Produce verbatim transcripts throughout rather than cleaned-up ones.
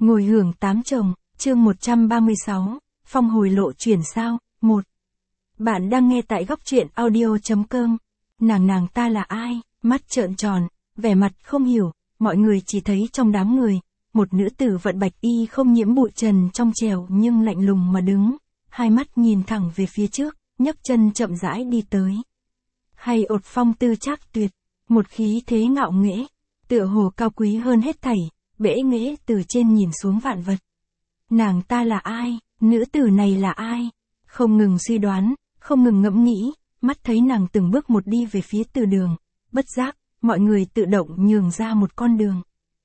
Ngồi hưởng tám chồng, chương một trăm ba mươi sáu, phong hồi lộ chuyển sao, một. Bạn đang nghe tại góc truyện audio chấm com. Nàng nàng ta là ai, mắt trợn tròn, vẻ mặt không hiểu, mọi người chỉ thấy trong đám người, một nữ tử vận bạch y không nhiễm bụi trần trong trèo nhưng lạnh lùng mà đứng, hai mắt nhìn thẳng về phía trước, nhấc chân chậm rãi đi tới. Hay ột phong tư trác tuyệt, một khí thế ngạo nghễ, tựa hồ cao quý hơn hết thảy, bẽ nghễ từ trên nhìn xuống vạn vật. Nàng ta là ai, nữ tử này là ai? Không ngừng suy đoán, không ngừng ngẫm nghĩ, mắt thấy nàng từng bước một đi về phía từ đường, bất giác, mọi người tự động nhường ra một con đường.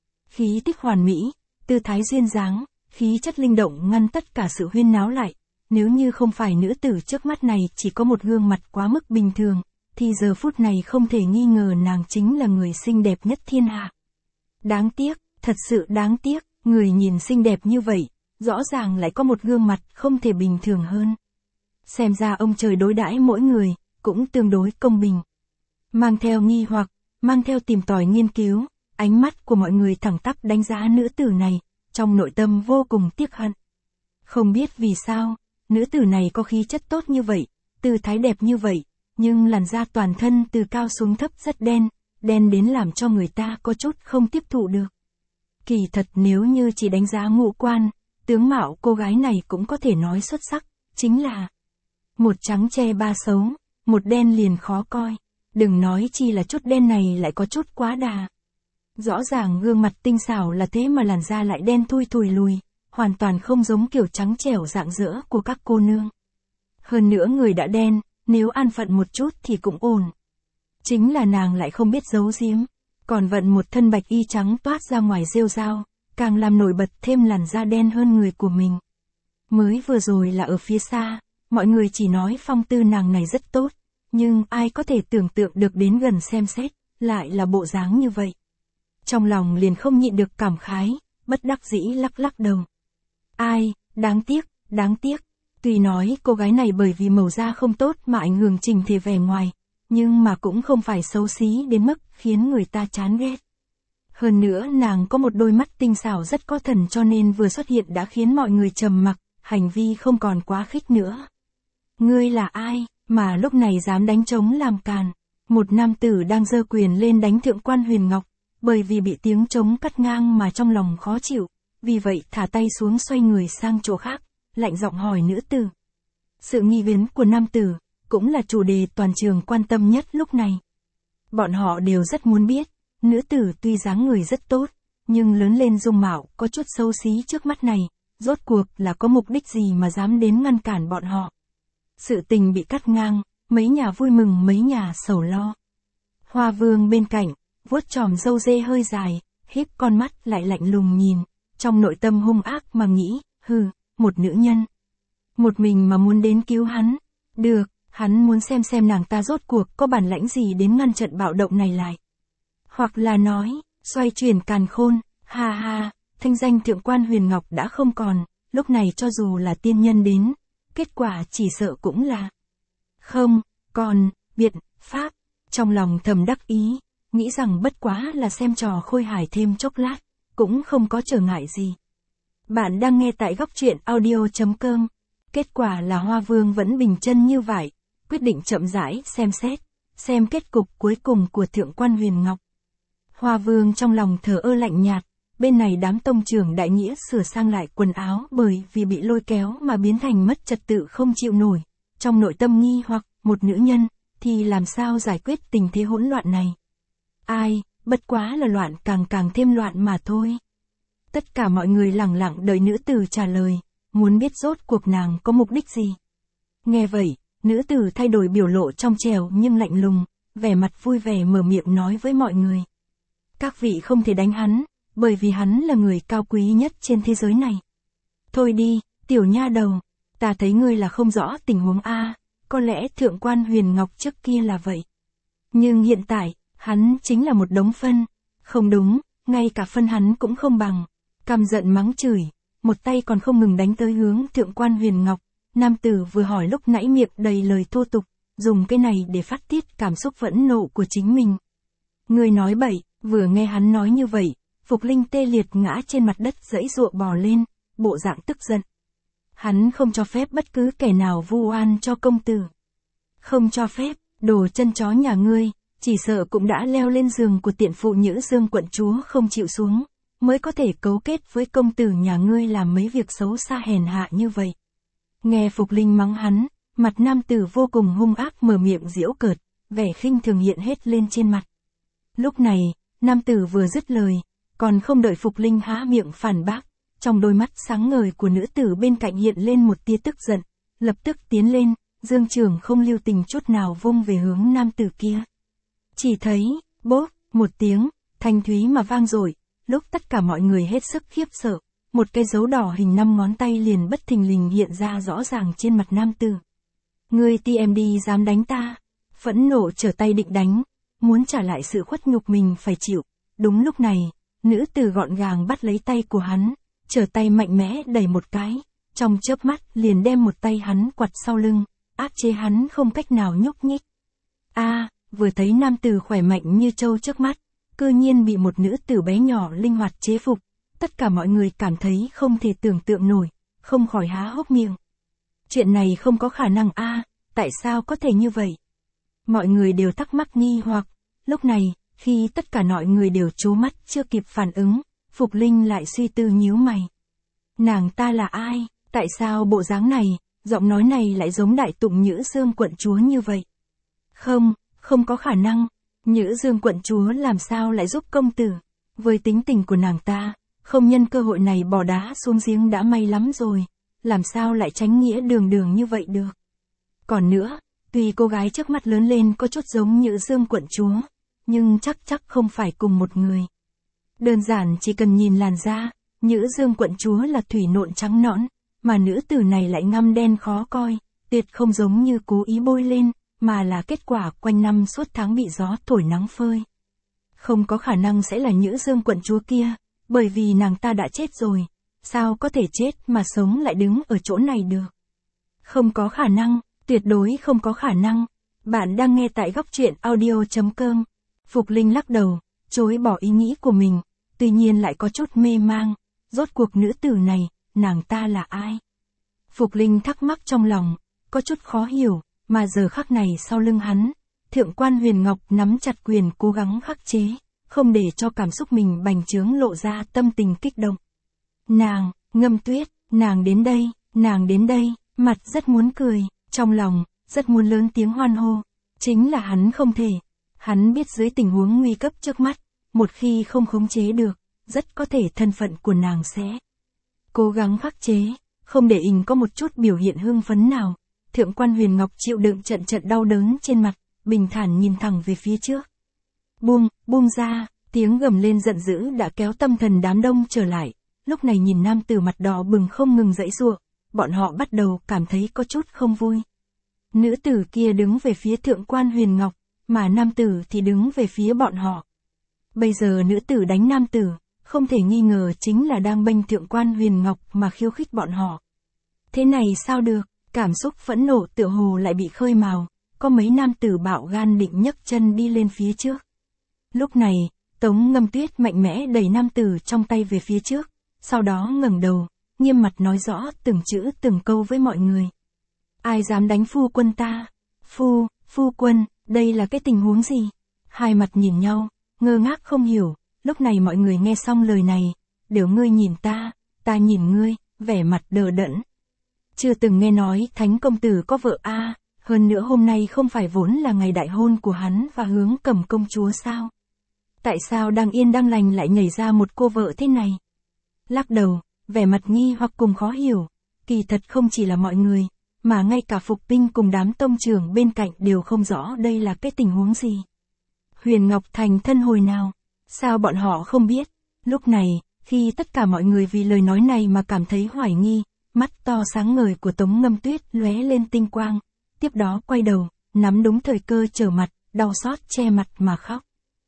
Khí tích hoàn mỹ, tư thái duyên dáng, khí chất linh động ngăn tất cả sự huyên náo lại. Nếu như không phải nữ tử trước mắt này chỉ có một gương mặt quá mức bình thường, thì giờ phút này không thể nghi ngờ nàng chính là người xinh đẹp nhất thiên hạ. Đáng tiếc, thật sự đáng tiếc, người nhìn xinh đẹp như vậy, rõ ràng lại có một gương mặt không thể bình thường hơn. Xem ra ông trời đối đãi mỗi người, cũng tương đối công bình. Mang theo nghi hoặc, mang theo tìm tòi nghiên cứu, ánh mắt của mọi người thẳng tắp đánh giá nữ tử này, trong nội tâm vô cùng tiếc hận. Không biết vì sao, nữ tử này có khí chất tốt như vậy, tư thái đẹp như vậy, nhưng làn da toàn thân từ cao xuống thấp rất đen, đen đến làm cho người ta có chút không tiếp thụ được. Kỳ thật nếu như chỉ đánh giá ngũ quan, tướng mạo cô gái này cũng có thể nói xuất sắc, chính là một trắng che ba xấu, một đen liền khó coi, đừng nói chi là chút đen này lại có chút quá đà. Rõ ràng gương mặt tinh xảo là thế mà làn da lại đen thui thùi lùi, hoàn toàn không giống kiểu trắng trẻo rạng rỡ của các cô nương. Hơn nữa người đã đen, nếu an phận một chút thì cũng ổn. Chính là nàng lại không biết giấu giếm, còn vận một thân bạch y trắng toát ra ngoài rêu rao, càng làm nổi bật thêm làn da đen hơn người của mình. Mới vừa rồi là ở phía xa, mọi người chỉ nói phong tư nàng này rất tốt, nhưng ai có thể tưởng tượng được đến gần xem xét, lại là bộ dáng như vậy. Trong lòng liền không nhịn được cảm khái, bất đắc dĩ lắc lắc đầu. Ai, đáng tiếc, đáng tiếc. Tuy nói cô gái này bởi vì màu da không tốt mà ảnh hưởng trình thể vẻ ngoài, nhưng mà cũng không phải xấu xí đến mức khiến người ta chán ghét. Hơn nữa nàng có một đôi mắt tinh xảo rất có thần cho nên vừa xuất hiện đã khiến mọi người trầm mặc, hành vi không còn quá khích nữa. Ngươi là ai, mà lúc này dám đánh trống làm càn? Một nam tử đang giơ quyền lên đánh thượng quan Huyền Ngọc, bởi vì bị tiếng trống cắt ngang mà trong lòng khó chịu, vì vậy thả tay xuống xoay người sang chỗ khác, lạnh giọng hỏi nữ tử. Sự nghi vấn của nam tử, cũng là chủ đề toàn trường quan tâm nhất lúc này. Bọn họ đều rất muốn biết, nữ tử tuy dáng người rất tốt, nhưng lớn lên dung mạo có chút xấu xí trước mắt này, rốt cuộc là có mục đích gì mà dám đến ngăn cản bọn họ. Sự tình bị cắt ngang, mấy nhà vui mừng mấy nhà sầu lo. Hoa Vương bên cạnh, vuốt chòm râu dê hơi dài, híp con mắt lại lạnh lùng nhìn, trong nội tâm hung ác mà nghĩ, hừ, một nữ nhân. Một mình mà muốn đến cứu hắn. Được, hắn muốn xem xem nàng ta rốt cuộc có bản lãnh gì đến ngăn trận bạo động này lại. Hoặc là nói, xoay chuyển càn khôn, ha ha, thanh danh thượng quan Huyền Ngọc đã không còn, lúc này cho dù là tiên nhân đến, kết quả chỉ sợ cũng là không, còn, biện, pháp, trong lòng thầm đắc ý, nghĩ rằng bất quá là xem trò khôi hài thêm chốc lát, cũng không có trở ngại gì. Bạn đang nghe tại góc truyện audio chấm com. Kết quả là Hoa Vương vẫn bình chân như vậy, quyết định chậm rãi xem xét, xem kết cục cuối cùng của thượng quan Huyền Ngọc. Hoa Vương trong lòng thờ ơ lạnh nhạt, bên này đám tông trưởng đại nghĩa sửa sang lại quần áo bởi vì bị lôi kéo mà biến thành mất trật tự không chịu nổi. Trong nội tâm nghi hoặc, một nữ nhân, thì làm sao giải quyết tình thế hỗn loạn này? Ai, bất quá là loạn càng càng thêm loạn mà thôi. Tất cả mọi người lẳng lặng đợi nữ tử trả lời, muốn biết rốt cuộc nàng có mục đích gì. Nghe vậy, nữ tử thay đổi biểu lộ trong trèo nhưng lạnh lùng, vẻ mặt vui vẻ mở miệng nói với mọi người. Các vị không thể đánh hắn, bởi vì hắn là người cao quý nhất trên thế giới này. Thôi đi, tiểu nha đầu, ta thấy ngươi là không rõ tình huống a, có lẽ thượng quan Huyền Ngọc trước kia là vậy. Nhưng hiện tại, hắn chính là một đống phân, không đúng, ngay cả phân hắn cũng không bằng. Căm giận mắng chửi, một tay còn không ngừng đánh tới hướng thượng quan Huyền Ngọc, nam tử vừa hỏi lúc nãy miệng đầy lời thô tục, dùng cái này để phát tiết cảm xúc phẫn nộ của chính mình. Người nói bậy, vừa nghe hắn nói như vậy, Phục Linh tê liệt ngã trên mặt đất giãy giụa bò lên, bộ dạng tức giận. Hắn không cho phép bất cứ kẻ nào vu oan cho công tử. Không cho phép, đồ chân chó nhà ngươi, chỉ sợ cũng đã leo lên giường của tiện phụ Nhữ Dương quận chúa không chịu xuống, mới có thể cấu kết với công tử nhà ngươi làm mấy việc xấu xa hèn hạ như vậy. Nghe Phục Linh mắng hắn, mặt nam tử vô cùng hung ác mở miệng giễu cợt, vẻ khinh thường hiện hết lên trên mặt. Lúc này, nam tử vừa dứt lời, còn không đợi Phục Linh há miệng phản bác, trong đôi mắt sáng ngời của nữ tử bên cạnh hiện lên một tia tức giận, lập tức tiến lên, dương trường không lưu tình chút nào vung về hướng nam tử kia. Chỉ thấy, bốp, một tiếng, thanh thúy mà vang dội, lúc tất cả mọi người hết sức khiếp sợ, một cái dấu đỏ hình năm ngón tay liền bất thình lình hiện ra rõ ràng trên mặt nam tử. Ngươi ti em đi dám đánh ta, phẫn nộ trở tay định đánh, muốn trả lại sự khuất nhục mình phải chịu. Đúng lúc này, nữ tử gọn gàng bắt lấy tay của hắn, trở tay mạnh mẽ đẩy một cái, trong chớp mắt liền đem một tay hắn quặt sau lưng, áp chế hắn không cách nào nhúc nhích. A, à, vừa thấy nam tử khỏe mạnh như trâu trước mắt, cư nhiên bị một nữ tử bé nhỏ linh hoạt chế phục, tất cả mọi người cảm thấy không thể tưởng tượng nổi, không khỏi há hốc miệng. Chuyện này không có khả năng a, à, tại sao có thể như vậy? Mọi người đều thắc mắc nghi hoặc, lúc này, khi tất cả mọi người đều trố mắt chưa kịp phản ứng, Phục Linh lại suy tư nhíu mày. Nàng ta là ai, tại sao bộ dáng này, giọng nói này lại giống Đại Tụng Nhữ Dương quận chúa như vậy? Không, không có khả năng, Nhữ Dương quận chúa làm sao lại giúp công tử? Với tính tình của nàng ta, không nhân cơ hội này bỏ đá xuống giếng đã may lắm rồi, làm sao lại tránh nghĩa đường đường như vậy được? Còn nữa, tuy cô gái trước mắt lớn lên có chút giống Nhữ Dương quận chúa, nhưng chắc chắc không phải cùng một người. Đơn giản chỉ cần nhìn làn da, Nhữ Dương quận chúa là thủy nộn trắng nõn, mà nữ tử này lại ngăm đen khó coi, tuyệt không giống như cố ý bôi lên, mà là kết quả quanh năm suốt tháng bị gió thổi nắng phơi. Không có khả năng sẽ là Nhữ Dương quận chúa kia, bởi vì nàng ta đã chết rồi, sao có thể chết mà sống lại đứng ở chỗ này được? Không có khả năng, tuyệt đối không có khả năng. Bạn đang nghe tại góc truyện audio chấm com. Phục Linh lắc đầu, chối bỏ ý nghĩ của mình, tuy nhiên lại có chút mê mang, rốt cuộc nữ tử này, nàng ta là ai? Phục Linh thắc mắc trong lòng, có chút khó hiểu, mà giờ khắc này sau lưng hắn, Thượng quan Huyền Ngọc nắm chặt quyền cố gắng khắc chế, không để cho cảm xúc mình bành trướng lộ ra tâm tình kích động. Nàng, Ngâm Tuyết, nàng đến đây, nàng đến đây, mặt rất muốn cười, trong lòng, rất muốn lớn tiếng hoan hô, chính là hắn không thể. Hắn biết dưới tình huống nguy cấp trước mắt, một khi không khống chế được, rất có thể thân phận của nàng sẽ cố gắng khắc chế, không để hình có một chút biểu hiện hưng phấn nào. Thượng quan Huyền Ngọc chịu đựng trận trận đau đớn trên mặt, bình thản nhìn thẳng về phía trước. Buông, buông ra, tiếng gầm lên giận dữ đã kéo tâm thần đám đông trở lại, lúc này nhìn nam tử mặt đỏ bừng không ngừng giãy giụa, bọn họ bắt đầu cảm thấy có chút không vui. Nữ tử kia đứng về phía Thượng quan Huyền Ngọc, mà nam tử thì đứng về phía bọn họ. Bây giờ nữ tử đánh nam tử, không thể nghi ngờ chính là đang bênh Thượng quan Huyền Ngọc mà khiêu khích bọn họ. Thế này sao được, cảm xúc phẫn nộ tựa hồ lại bị khơi mào, có mấy nam tử bạo gan định nhấc chân đi lên phía trước. Lúc này, Tống Ngâm Tuyết mạnh mẽ đẩy nam tử trong tay về phía trước, sau đó ngẩng đầu, nghiêm mặt nói rõ từng chữ từng câu với mọi người. Ai dám đánh phu quân ta? Phu, phu quân, đây là cái tình huống gì? Hai mặt nhìn nhau, ngơ ngác không hiểu, lúc này mọi người nghe xong lời này, đều ngươi nhìn ta, ta nhìn ngươi, vẻ mặt đờ đẫn. Chưa từng nghe nói Thánh công tử có vợ a, à, hơn nữa hôm nay không phải vốn là ngày đại hôn của hắn và Hướng Cầm công chúa sao? Tại sao đang yên đang lành lại nhảy ra một cô vợ thế này? Lắc đầu, vẻ mặt nghi hoặc cùng khó hiểu, kỳ thật không chỉ là mọi người, mà ngay cả Phục Binh cùng đám tông trưởng bên cạnh đều không rõ đây là cái tình huống gì. Huyền Ngọc thành thân hồi nào? Sao bọn họ không biết? Lúc này, khi tất cả mọi người vì lời nói này mà cảm thấy hoài nghi, mắt to sáng ngời của Tống Ngâm Tuyết lóe lên tinh quang, tiếp đó quay đầu, nắm đúng thời cơ trở mặt, đau xót che mặt mà khóc.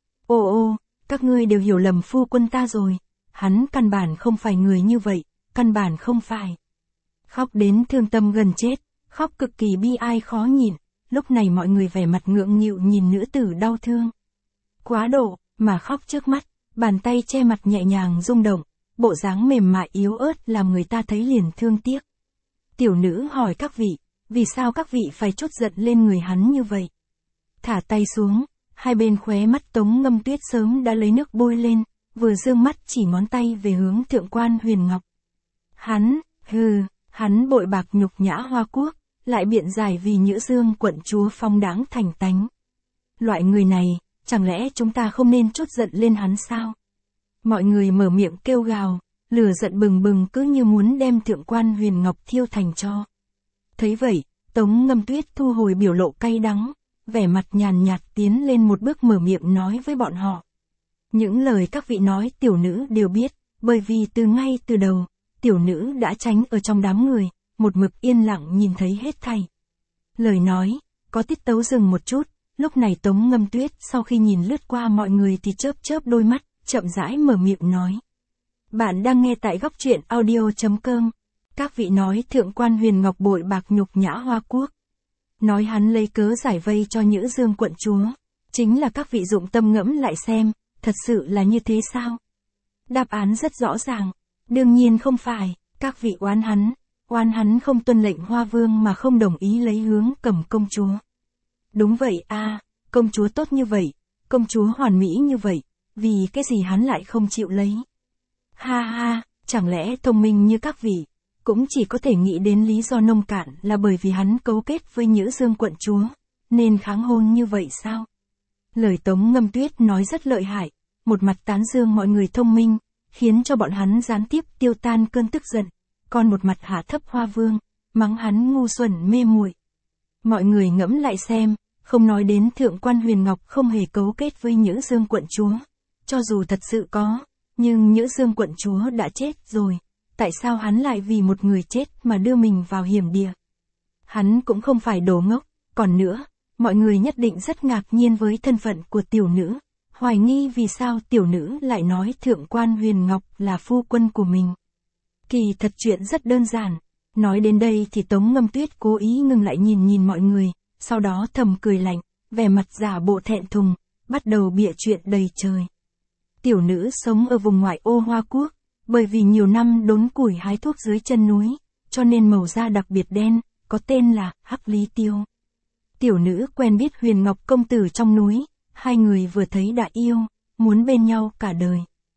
Ô ô, các ngươi đều hiểu lầm phu quân ta rồi, hắn căn bản không phải người như vậy, căn bản không phải. Khóc đến thương tâm gần chết, khóc cực kỳ bi ai khó nhìn, lúc này mọi người vẻ mặt ngượng nghịu nhìn nữ tử đau thương. Quá độ, mà khóc trước mắt, bàn tay che mặt nhẹ nhàng rung động, bộ dáng mềm mại yếu ớt làm người ta thấy liền thương tiếc. Tiểu nữ hỏi các vị, vì sao các vị phải trút giận lên người hắn như vậy? Thả tay xuống, hai bên khóe mắt Tống Ngâm Tuyết sớm đã lấy nước bôi lên, vừa dương mắt chỉ ngón tay về hướng Thượng quan Huyền Ngọc. Hắn, hừ, hắn bội bạc nhục nhã Hoa Quốc, lại biện giải vì Nhữ Dương quận chúa phong đáng thành tánh. Loại người này, chẳng lẽ chúng ta không nên trút giận lên hắn sao? Mọi người mở miệng kêu gào, lửa giận bừng bừng cứ như muốn đem Thượng quan Huyền Ngọc thiêu thành tro. Thấy vậy, Tống Ngâm Tuyết thu hồi biểu lộ cay đắng, vẻ mặt nhàn nhạt tiến lên một bước mở miệng nói với bọn họ. Những lời các vị nói tiểu nữ đều biết, bởi vì từ ngay từ đầu, tiểu nữ đã tránh ở trong đám người, một mực yên lặng nhìn thấy hết thảy. Lời nói, có tiết tấu dừng một chút, lúc này Tống Ngâm Tuyết sau khi nhìn lướt qua mọi người thì chớp chớp đôi mắt, chậm rãi mở miệng nói. Bạn đang nghe tại góc truyện audio chấm com. Các vị nói Thượng quan Huyền Ngọc bội bạc nhục nhã Hoa Quốc. Nói hắn lấy cớ giải vây cho Nhữ Dương quận chúa. Chính là các vị dụng tâm ngẫm lại xem, thật sự là như thế sao? Đáp án rất rõ ràng. Đương nhiên không phải, các vị oán hắn, oán hắn không tuân lệnh Hoa Vương mà không đồng ý lấy hướng Cầm công chúa. Đúng vậy a, công chúa tốt như vậy, công chúa hoàn mỹ như vậy, vì cái gì hắn lại không chịu lấy? Ha ha, chẳng lẽ thông minh như các vị, cũng chỉ có thể nghĩ đến lý do nông cạn là bởi vì hắn cấu kết với Nhữ Dương quận chúa, nên kháng hôn như vậy sao? Lời Tống Ngâm Tuyết nói rất lợi hại, một mặt tán dương mọi người thông minh, khiến cho bọn hắn gián tiếp tiêu tan cơn tức giận, còn một mặt hạ thấp Hoa Vương, mắng hắn ngu xuẩn mê muội. Mọi người ngẫm lại xem, không nói đến Thượng quan Huyền Ngọc không hề cấu kết với Nhữ Dương quận chúa, cho dù thật sự có, nhưng Nhữ Dương quận chúa đã chết rồi, tại sao hắn lại vì một người chết mà đưa mình vào hiểm địa? Hắn cũng không phải đồ ngốc, còn nữa, mọi người nhất định rất ngạc nhiên với thân phận của tiểu nữ, hoài nghi vì sao tiểu nữ lại nói Thượng quan Huyền Ngọc là phu quân của mình. Kỳ thật chuyện rất đơn giản, nói đến đây thì Tống Ngâm Tuyết cố ý ngừng lại nhìn nhìn mọi người, sau đó thầm cười lạnh, vẻ mặt giả bộ thẹn thùng, bắt đầu bịa chuyện đầy trời. Tiểu nữ sống ở vùng ngoại ô Hoa Quốc, bởi vì nhiều năm đốn củi hái thuốc dưới chân núi, cho nên màu da đặc biệt đen, có tên là Hắc Lý Tiêu. Tiểu nữ quen biết Huyền Ngọc công tử trong núi, hai người vừa thấy đã yêu, muốn bên nhau cả đời.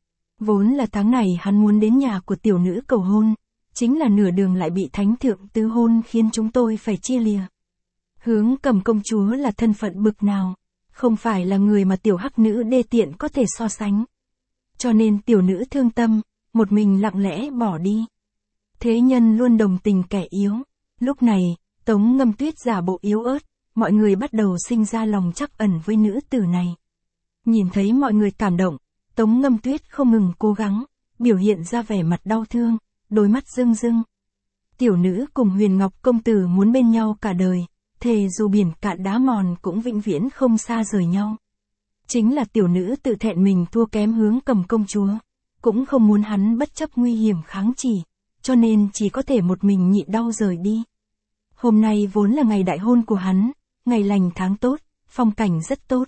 Vốn là tháng này hắn muốn đến nhà của tiểu nữ cầu hôn, chính là nửa đường lại bị thánh thượng tứ hôn khiến chúng tôi phải chia lìa. Hướng Cầm công chúa là thân phận bực nào, không phải là người mà tiểu hắc nữ đê tiện có thể so sánh. Cho nên tiểu nữ thương tâm, một mình lặng lẽ bỏ đi. Thế nhân luôn đồng tình kẻ yếu. Lúc này, Tống Ngâm Tuyết giả bộ yếu ớt, mọi người bắt đầu sinh ra lòng trắc ẩn với nữ tử này. Nhìn thấy mọi người cảm động, Tống Ngâm Tuyết không ngừng cố gắng, biểu hiện ra vẻ mặt đau thương, đôi mắt rưng rưng. Tiểu nữ cùng Huyền Ngọc công tử muốn bên nhau cả đời, thề dù biển cạn đá mòn cũng vĩnh viễn không xa rời nhau. Chính là tiểu nữ tự thẹn mình thua kém Hướng Cầm công chúa, cũng không muốn hắn bất chấp nguy hiểm kháng chỉ, cho nên chỉ có thể một mình nhịn đau rời đi. Hôm nay vốn là ngày đại hôn của hắn, ngày lành tháng tốt, phong cảnh rất tốt.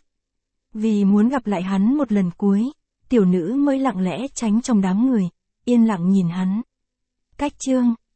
Vì muốn gặp lại hắn một lần cuối, tiểu nữ mới lặng lẽ tránh trong đám người, yên lặng nhìn hắn. Cách chương